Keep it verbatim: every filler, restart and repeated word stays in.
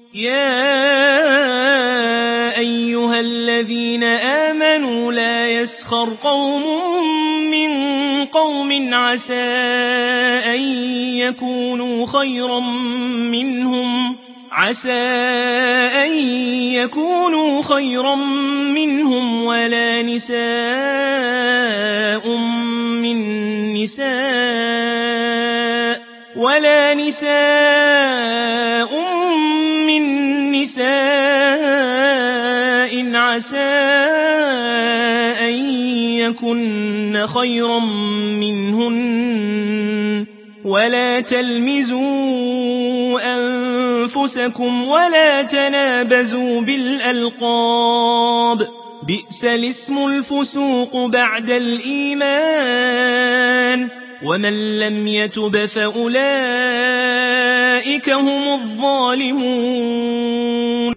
يا أيها الذين آمنوا لا يسخر قوم من قوم عسى أن يكونوا خيرا منهم عسى أن يكونوا خيرا منهم ولا نساء من نساء ولا نساء من نساء عسى أن يكن خيرا منهن ولا تلمزوا أنفسكم ولا تنابزوا بالألقاب بئس الاسم الفسوق بعد الإيمان ومن لم يتب فأولئك هم الظالمون